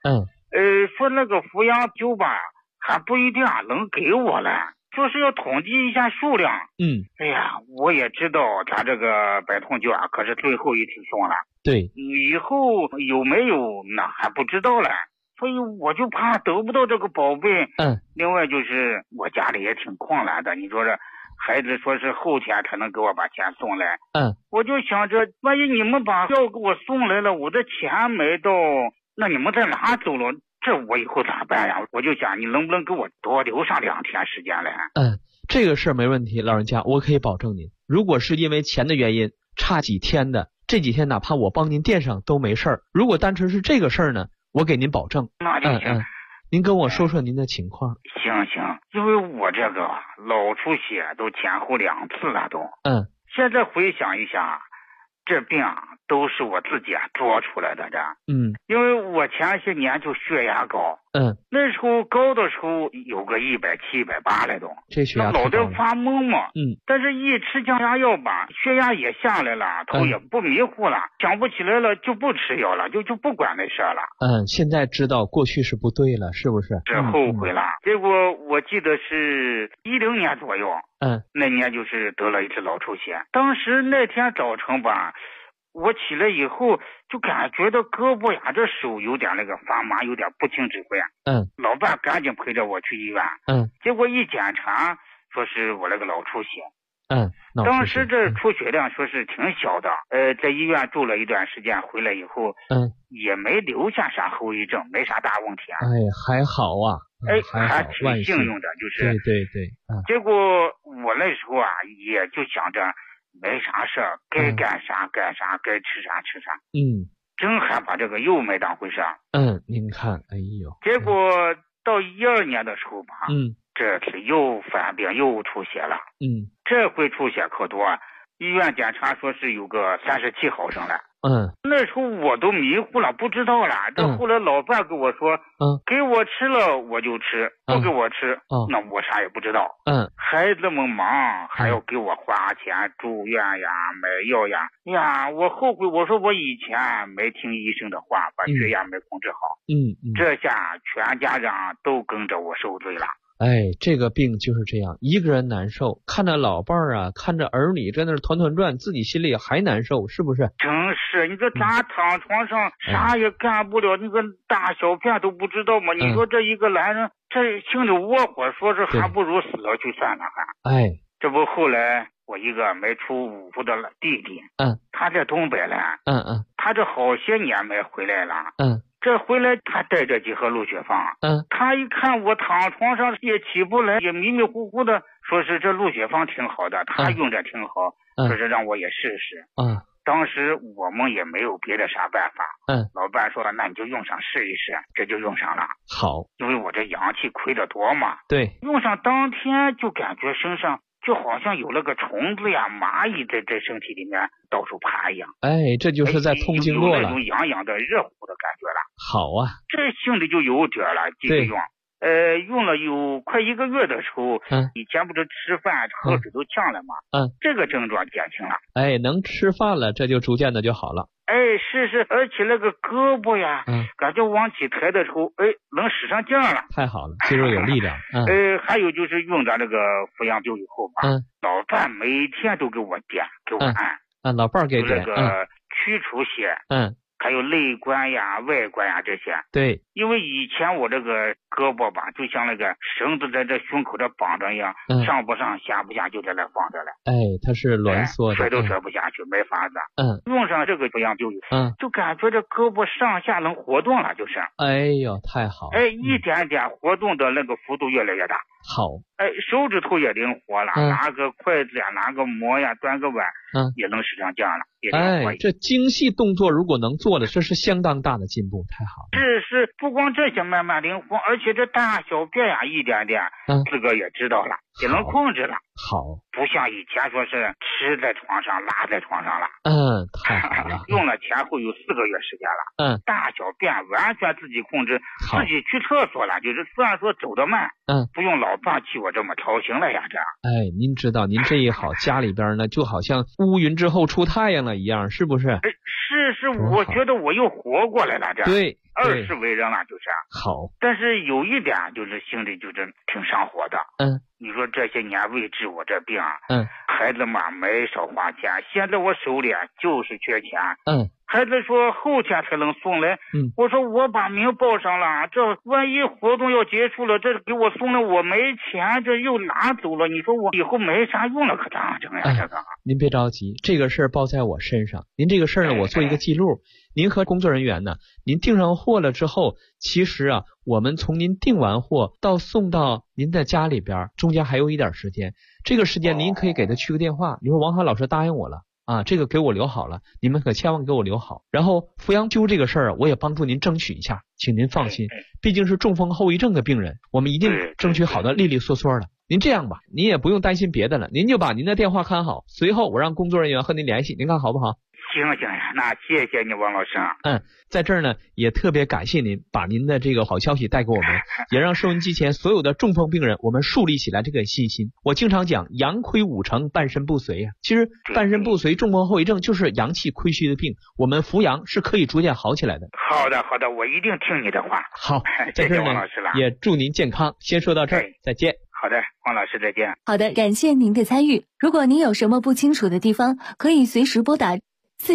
说那个抚养酒吧还不一定能给我了，就是要统计一下数量。哎呀，我也知道他这个百通酒可是最后一批送了。 对， 以后有没有那还不知道了，所以我就怕得不到这个宝贝。另外就是我家里也挺困难的，你说这孩子说是后天才能给我把钱送来。我就想着万一你们把药给我送来了，我的钱没到，那你们在哪走了？这我以后咋办呀？我就想你能不能给我多留上2天时间来？ 这个事儿没问题，老人家，我可以保证您，如果是因为钱的原因差几天的，这几天哪怕我帮您垫上都没事儿。如果单纯是这个事儿呢，我给您保证。 那就行。 您跟我说说您的情况。 行，因为我这个脑出血都前后2次了都。现在回想一下，这病都是我自己做出来的这。因为我前些年就血压高。那时候高的时候有个170、180来都， 这血压脑袋发懵嘛。但是一吃降压药吧，血压也下来了，头也不迷糊了，想不起来了就不吃药了，就不管那事了。 现在知道过去是不对了，是不是？ 这后悔了。结果我记得是10年左右，那年就是得了一次脑出血。当时那天早晨吧，我起来以后就感觉到胳膊呀，这手有点那个发麻，有点不听指挥。老伴赶紧陪着我去医院。结果一检查，说是我那个脑出血。当时这出血量说是挺小的。在医院住了一段时间，回来以后，也没留下啥后遗症，没啥大问题。 还好啊。 还挺幸运的，就是。 对。 结果我那时候也就想着。没啥事儿，该干啥干啥，该吃啥吃啥。真还把这个又没当回事。 您看，哎呦。 结果到12年的时候吧，这次又犯病又出血了。这回出血可多，医院检查说是有个37毫升了。那时候我都迷糊了，不知道了。这后来老伴跟我说，给我吃了我就吃，不给我吃，那我啥也不知道。孩子们忙，还要给我花钱住院呀、买药呀。我后悔，我说我以前没听医生的话，把血压没控制好。这下全家人都跟着我受罪了。 这个病就是这样，一个人难受，看着老伴儿看着儿女在那团团转，自己心里还难受，是不是？ 真是，你说咱躺床上啥也干不了，你个大小便都不知道吗？你说这一个男人，这心里窝火，说是还不如死了去算了这不后来我一个没出五户的弟弟，他在东北了，他这好些年没回来了，这回来他带着几盒鹿血芳，他一看我躺床上也起不来，也迷迷糊糊的，说是这鹿血芳挺好的，他用着挺好，说是让我也试试。当时我们也没有别的啥办法，老伴说那你就用上试一试，这就用上了。 好， 因为我这阳气亏得多嘛。 对， 用上当天就感觉身上就好像有那个虫子呀、蚂蚁在身体里面到处爬一样。 这就是在通经络了， 有那种痒痒的热乎的感觉了。 好啊， 这心里就有底了，继续用。用了有快1个月的时候，以前不是吃饭喝水都呛了吗？这个症状减轻了。 能吃饭了，这就逐渐的就好了。 是，而且那个胳膊呀，感觉往起抬的时候，能使上劲了。 太好了，肌肉有力量。 还有就是用着那个抚养酒以后吧，老伴每天都给我点，给我按。 老伴给点。 那个驱除血。还有内关呀、外关呀这些。 对， 因为以前我这个胳膊吧，就像那个绳子在这胸口这绑着一样，上不上下不下就在那放着了。 它是挛缩的， 甩都甩不下去，没法子。用上这个抚养酒，就感觉这胳膊上下能活动了，就是。 太好了。 一点点活动的那个幅度越来越大。 好。 手指头也灵活了，拿个筷子呀，拿个馍呀，端个碗，也能使上劲了。 这精细动作如果能做的，这是相当大的进步，太好了。 是，不光这些慢慢灵活，而且这大小便呀，一点点，自个也知道了，也能控制了。 好， 不像以前说是吃在床上，拉在床上了。 太好了。 用了前后有4个月时间了。大小便完全自己控制，自己去厕所了，就是虽然说走得慢，不用老伴替我这么操心了呀，这样。 您知道，您这一好，家里边呢就好像乌云之后出太阳了一样，是不是？ 是，我觉得我又活过来了，这。 对。 20为人了，就是。 好。 但是有一点就是心里就是挺上火的。你说这些年为治我这病，孩子嘛没少花钱，现在我手里就是缺钱。孩子说后天才能送来。我说我把名报上了，这万一活动要结束了，这给我送了我没钱，这又拿走了，你说我以后没啥用了，可咋整呀？这个您别着急，这个事儿报在我身上。您这个事儿呢，我做一个记录。您和工作人员呢，您订上货了之后，其实啊，我们从您订完货到送到您的家里边，中间还有一点时间。这个时间您可以给他去个电话，你说王涵老师答应我了啊，这个给我留好了，你们可千万给我留好。然后扶阳灸这个事儿，我也帮助您争取一下，请您放心，毕竟是中风后遗症的病人，我们一定争取好的利利索索的。您这样吧，您也不用担心别的了，您就把您的电话看好，随后我让工作人员和您联系，您看好不好？ 行，那谢谢你王老师。 在这儿呢也特别感谢您把您的这个好消息带给我们，也让收音机前所有的中风病人我们树立起来这个信心。我经常讲阳亏五成半身不遂啊，其实半身不遂中风后遗症就是阳气亏虚的病，我们扶阳是可以逐渐好起来的。 好的，我一定听你的话。 好，在这儿呢也祝您健康。先说到这儿，再见。 好的，王老师再见。 好的，感谢您的参与。如果您有什么不清楚的地方，可以随时拨打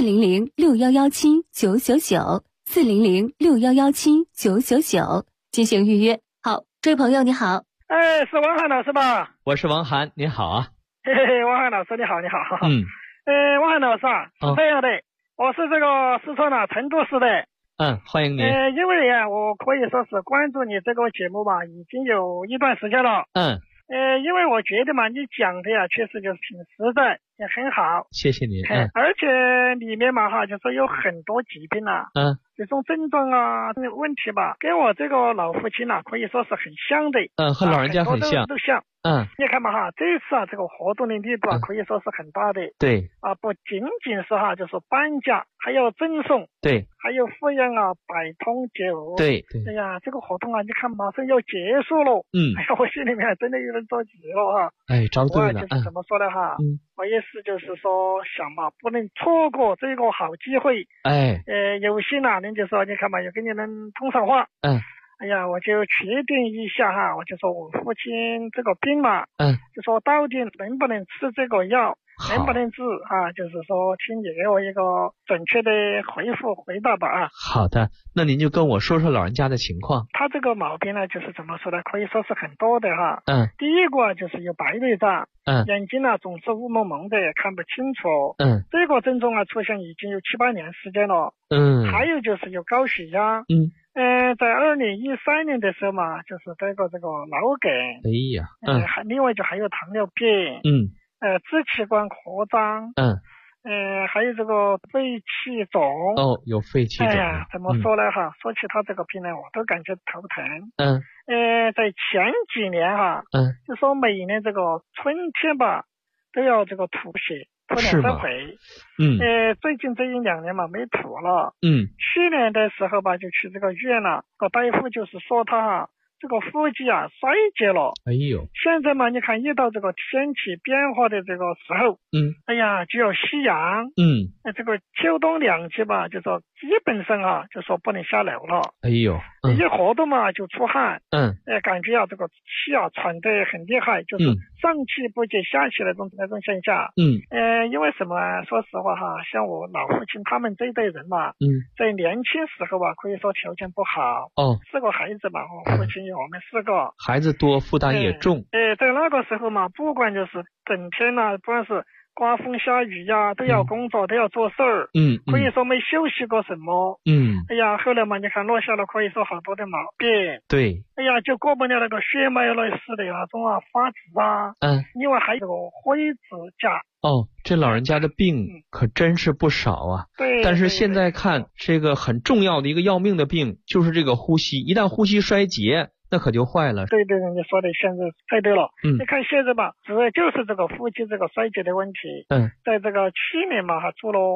400-6117-999，400-6117-999进行预约。好，这位朋友你好。 是王涵老师吧？ 我是王涵，您好啊。 王涵老师你好。王涵老师啊，是这样的，我是这个四川成都市的。 欢迎您。 因为我可以说是关注你这个节目吧，已经有一段时间了。因为我觉得嘛，你讲的确实就是挺实在，也很好。 谢谢您。 而且里面嘛就说有很多疾病这种症状问题吧，跟我这个老父亲可以说是很像的。 和老人家很像。 都像。你看嘛这次这个活动的力度可以说是很大的。 对。 不仅仅是就是搬家，还有赠送。 对。 还有敷衍百通酒。 对。 哎呀，这个活动你看马上要结束了。哎呀，我心里面真的有点着急了着急了。 就是怎么说呢我也是就是说想嘛，不能错过这个好机会。有心人就说你看嘛，有跟你们通上话。哎呀，我就确定一下我就说我父亲这个病嘛，就说到底能不能吃这个药，能不能治就是说请你给我一个准确的回答吧好的，那您就跟我说说老人家的情况。 他这个毛病呢，就是怎么说呢，可以说是很多的第一个就是有白内障，眼睛总是雾蒙蒙的，看不清楚。这个症状出现已经有7-8年时间了。还有就是有高血压。在2013年的时候嘛，就是得过这个脑梗。另外就还有糖尿病。支气管扩张。还有这个肺气肿。 有肺气肿。 怎么说呢说起他这个病呢，我都感觉头疼。在前几年就说每年这个春天吧，都要这个吐血，吐2-3回。最近这1-2年嘛没吐了。去年的时候吧，就去这个医院了，大夫就是说他这个腹肌衰竭了。现在嘛，你看一到这个天气变化的这个时候，就要夕阳。这个秋冬两季吧，就说基本上就说不能下楼了。一活动嘛就出汗。感觉这个气喘得很厉害，就是上气不接下气那种现象。因为什么说实话像我老父亲他们这一代人嘛，在年轻时候可以说条件不好。4个孩子嘛，我父亲有我们4个， 孩子多，负担也重。 在那个时候嘛，不管就是整天不管是刮风下雨都要工作，都要做事儿。可以说没休息过什么。后来嘛，你看落下了可以说好多的毛病。 对。 就过不了那个血脉类似的那种发紫。另外还有这个灰指甲。 这老人家的病可真是不少啊。 对。 但是现在看这个很重要的一个要命的病，就是这个呼吸，一旦呼吸衰竭，那可就坏了。 对，你说的现在太对了。你看现在吧，主要就是这个呼吸这个衰竭的问题。在这个去年嘛住了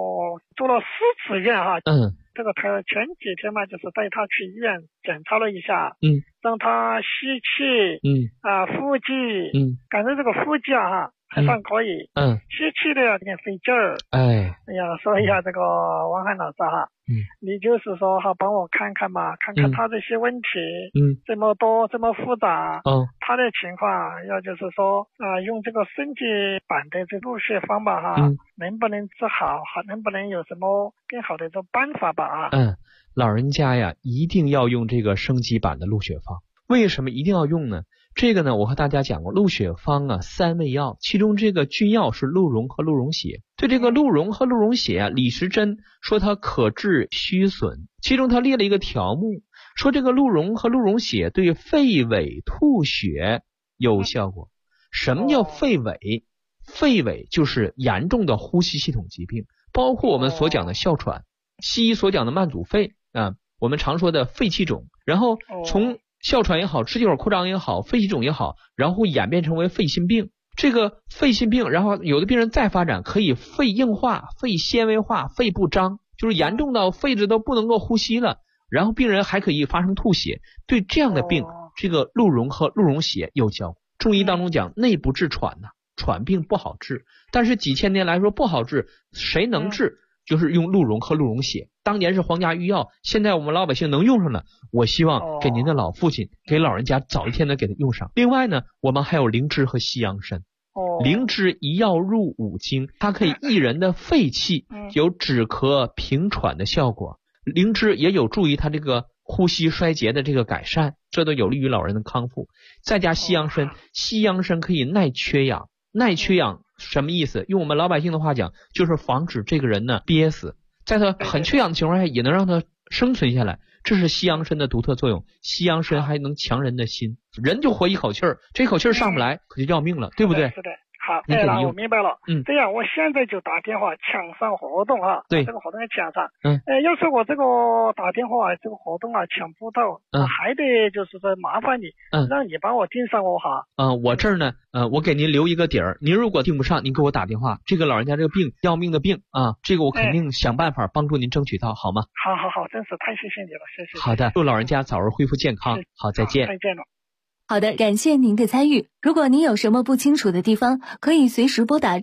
4次院这个他前几天嘛，就是带他去医院检查了一下。让他吸气。呼气。感觉这个呼气还算可以。吸气的有点费劲儿。哎呀，所以这个王涵老师哈，你就是说哈，帮我看看嘛，看看他这些问题，这么多这么复杂，他的情况要就是说用这个升级版的这入血方吧哈，能不能治好，能不能有什么更好的这办法吧老人家呀，一定要用这个升级版的鹿血方。为什么一定要用呢？这个呢，我和大家讲过，鹿血方3味药，其中这个君药是鹿茸和鹿茸血。对这个鹿茸和鹿茸血李时珍说它可治虚损，其中他列了一个条目，说这个鹿茸和鹿茸血对肺痿吐血有效果。什么叫肺痿？肺痿就是严重的呼吸系统疾病，包括我们所讲的哮喘，西医所讲的慢阻肺我们常说的肺气肿，然后从哮喘也好，支气管扩张也好，肺气肿也好，然后演变成为肺心病。这个肺心病，然后有的病人再发展可以肺硬化、肺纤维化、肺不张，就是严重到肺子都不能够呼吸了，然后病人还可以发生吐血。对这样的病，这个鹿茸和鹿茸血有效。中医当中讲内不治喘喘病不好治，但是几千年来说不好治，谁能治？就是用鹿茸和鹿茸血，当年是皇家御药，现在我们老百姓能用上了，我希望给您的老父亲，给老人家早一天的给他用上。另外呢，我们还有灵芝和西洋参。灵芝一药入5经，它可以益人的肺气，有止咳平喘的效果。灵芝也有助于他这个呼吸衰竭的这个改善，这都有利于老人的康复。再加西洋参，西洋参可以耐缺氧。耐缺氧什么意思？用我们老百姓的话讲，就是防止这个人呢憋死，在他很缺氧的情况下也能让他生存下来，这是西洋参的独特作用。西洋参还能强人的心，人就活一口气儿，这口气儿上不来可就要命了，对不对？ 是的。好，我明白了。这样我现在就打电话抢上活动哈。对，这个活动要抢上。要是我这个打电话这个活动抢不到，还得就是说麻烦你，让你帮我订上我哈。 我这儿呢，我给您留一个底儿，您如果订不上，您给我打电话。这个老人家这个病要命的病这个我肯定想办法帮助您争取到，好吗？ 好，真是太谢谢你了，谢谢。 好的，祝老人家早日恢复健康。好，再见。 再见了。 好的，感谢您的参与。如果您有什么不清楚的地方，可以随时拨打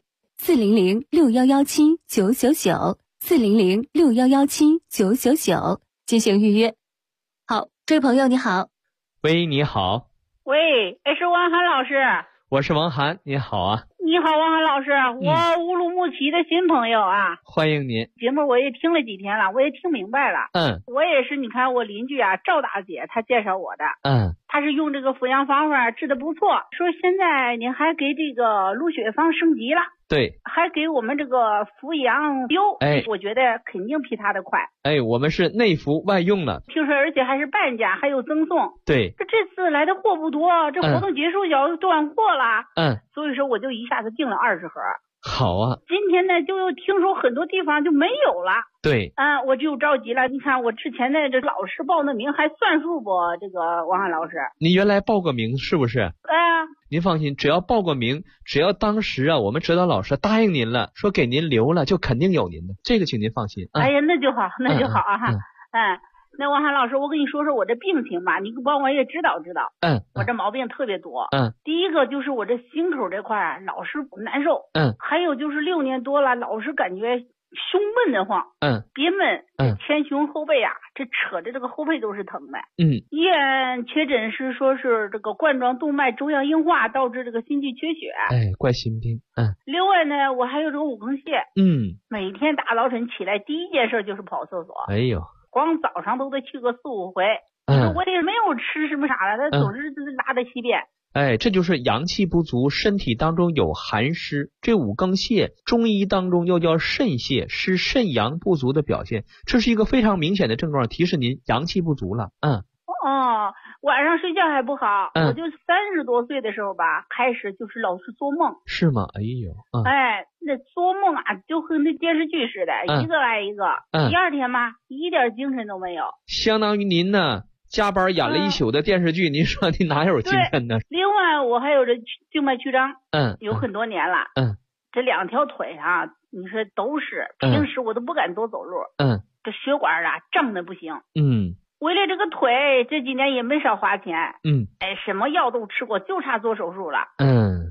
400-6117-999，400-6117-999进行预约。好，这位朋友你好。 喂，你好。 喂，是王涵老师。 我是王涵，你好啊。 你好，王涵老师，我乌鲁木齐的新朋友啊。 欢迎您。 节目我也听了几天了，我也听明白了。我也是，你看我邻居赵大姐她介绍我的。她是用这个复阳方法治得不错，说现在您还给这个鹿血方升级了。 对， 还给我们这个扶阳标，我觉得肯定比他的快。 我们是内服外用了， 听说而且还是半价，还有赠送。 对， 这次来的货不多，这活动结束要断货了。所以说我就一下子订了20盒。 好啊， 今天呢就听说很多地方就没有了。 对， 我就着急了。你看我之前的这老师报的名还算数不？这个王涵老师， 您原来报过名是不是？您放心，只要报过名，只要当时我们指导老师答应您了，说给您留了，就肯定有您的，这个请您放心。 哎呀，那就好，那就好啊哈。那王涵老师，我跟你说说我这病情吧，你帮我也指导指导。我这毛病特别多。第一个就是我这心口这块老是难受。还有就是6年多了，老是感觉胸闷得慌。憋闷。前胸后背这扯着这个后背都是疼的。医院确诊是说是这个冠状动脉粥样硬化导致这个心肌缺血。 怪心病。 另外呢，我还有这个五更泻。每天大早晨起来第一件事就是跑厕所。 哎呦。 光早上都得去个4、5回，我也没有吃什么啥的，他总是拉的稀便。 这就是阳气不足，身体当中有寒湿。这五更泻，中医当中又叫肾泻，是肾阳不足的表现，这是一个非常明显的症状，提示您阳气不足了。 晚上睡觉还不好，我就30多岁的时候吧，开始就是老是做梦。 是吗？哎呦。 那做梦就和那电视剧似的，一个来一个。第二天嘛，一点精神都没有。 相当于您呢加班演了一宿的电视剧，您说你哪有精神呢？ 另外我还有这静脉曲张，有很多年了。这2条腿你说都是，平时我都不敢多走路。这血管胀得不行。为了这个腿，这几年也没少花钱。什么药都吃过，就差做手术了。再有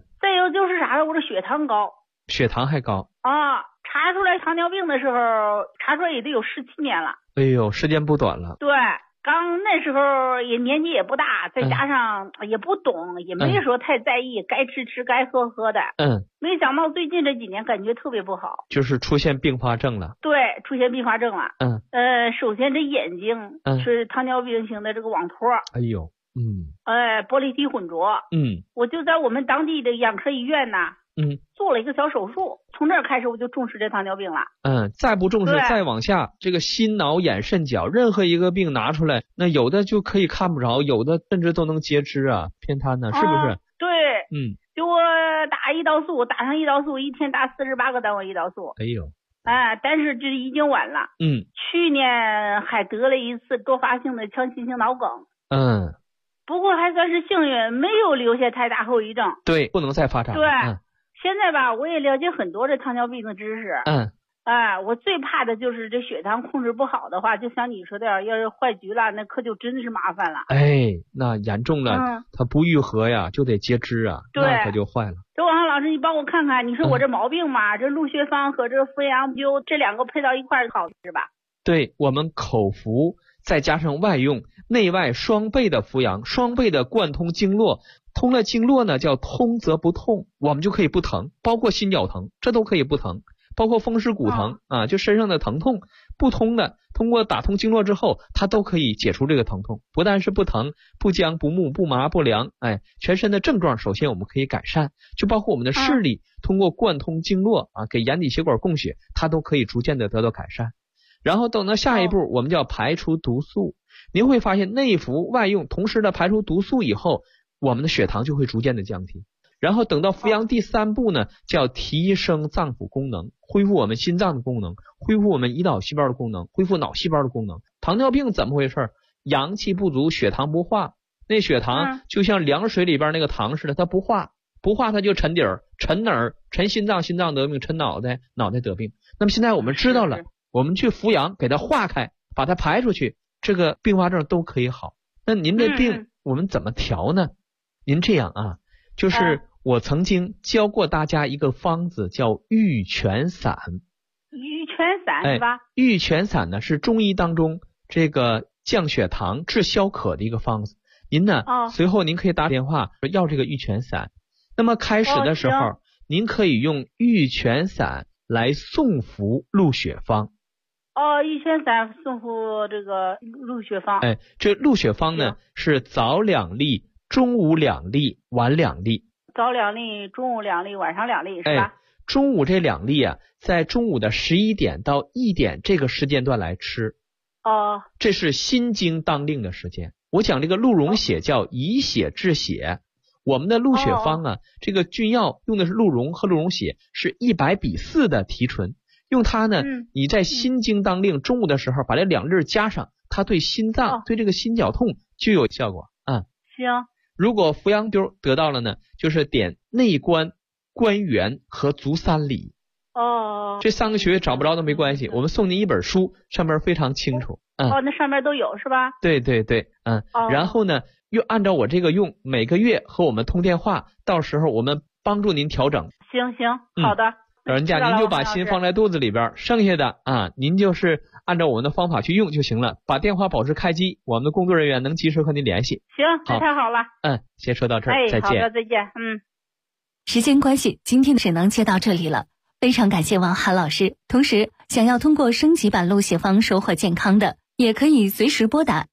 个就是啥呢？我这血糖高。 血糖还高啊！查出来糖尿病的时候，查出来也得有17年了。 哎呦，时间不短了。 对，刚那时候也年纪也不大，再加上也不懂，也没说太在意，该吃吃，该喝喝的。没想到最近这几年感觉特别不好， 就是出现并发症了。 对，出现并发症了。首先这眼睛是糖尿病型的这个网脱。 哎呦， 玻璃体混浊。我就在我们当地的眼科医院呐。做了一个小手术，从这儿开始我就重视这糖尿病了。 再不重视，再往下，这个心脑眼肾脚任何一个病拿出来，那有的就可以看不着，有的甚至都能截肢啊，偏瘫呢，是不是？ 对，给我打胰岛素，打上胰岛素，一天打48个单位胰岛素。 哎呦， 但是这已经晚了。去年还得了一次多发性的腔隙性脑梗。不过还算是幸运，没有留下太大后遗症。 对，不能再发展了。 对。现在吧，我也了解很多这糖尿病的知识。我最怕的就是这血糖控制不好的话，就像你说的，要是坏局了，那可就真是麻烦了。 那严重了，它不愈合呀，就得截肢啊，那可就坏了。 这王老师，你帮我看看，你说我这毛病嘛，这鹿血芳和这扶阳灸这两个配到一块儿好是吧？ 对，我们口服再加上外用，内外双倍的扶阳，双倍的贯通经络。通了经络呢，叫通则不痛，我们就可以不疼，包括心绞疼，这都可以不疼，包括风湿骨疼就身上的疼痛不通的，通过打通经络之后，它都可以解除这个疼痛，不但是不疼、不僵、不木、不麻、不凉，全身的症状首先我们可以改善，就包括我们的视力，通过贯通经络给眼底血管供血，它都可以逐渐的得到改善。然后等到下一步，我们叫排除毒素，您会发现内服外用同时的排除毒素以后，我们的血糖就会逐渐的降低。然后等到扶阳第3步呢，叫提升脏腑功能，恢复我们心脏的功能，恢复我们胰岛细胞的功能，恢复脑细胞的功能。糖尿病怎么回事？阳气不足，血糖不化，那血糖就像凉水里边那个糖似的，它不化它就沉底儿，沉哪儿？沉心脏，心脏得病；沉脑袋，脑袋得病。那么现在我们知道了，我们去扶阳，给它化开，把它排出去，这个并发症都可以好。那您这病我们怎么调呢？您这样就是我曾经教过大家一个方子，叫玉泉散。 玉泉散是吧？ 玉泉散呢是中医当中这个降血糖、治消渴的一个方子。您呢，随后您可以打电话要这个玉泉散。那么开始的时候，您可以用玉泉散来送服鹿血芳。 玉泉散送服这个鹿血芳。 这鹿血芳呢是早2粒。中午2粒，晚2粒。 早2粒，中午2粒，晚上2粒，是吧？ 中午这2粒在中午的11点到1点这个时间段来吃。这是心经当令的时间。我讲这个鹿茸血叫以血治血，我们的鹿血芳这个菌药用的是鹿茸和鹿茸血，是100:4的提纯。用它呢，你在心经当令中午的时候把这2粒加上，它对心脏、对这个心绞痛就有效果。 行。 如果扶阳灸得到了呢，就是点内关、关元和足3里。这3个穴位找不着都没关系，我们送您一本书，上面非常清楚。 那上面都有是吧？ 对对对，然后呢，又按照我这个用，每个月和我们通电话，到时候我们帮助您调整。 行，好的。 老人家，您就把心放在肚子里边，剩下的您就是按照我们的方法去用就行了。把电话保持开机，我们的工作人员能及时和您联系。 行，那太好了。 先说到这儿，再见。 好的，再见。 时间关系，今天的只能接到这里了。非常感谢王涵老师。同时，想要通过升级版鹿血芳收获健康的，也可以随时拨打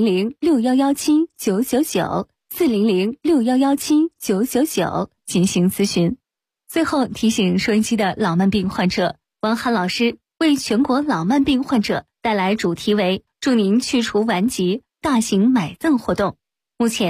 40061179999 40061179999进行咨询。最后提醒收音机的老慢病患者，王涵老师为全国老慢病患者带来主题为祝您去除顽疾大型买赠活动。目前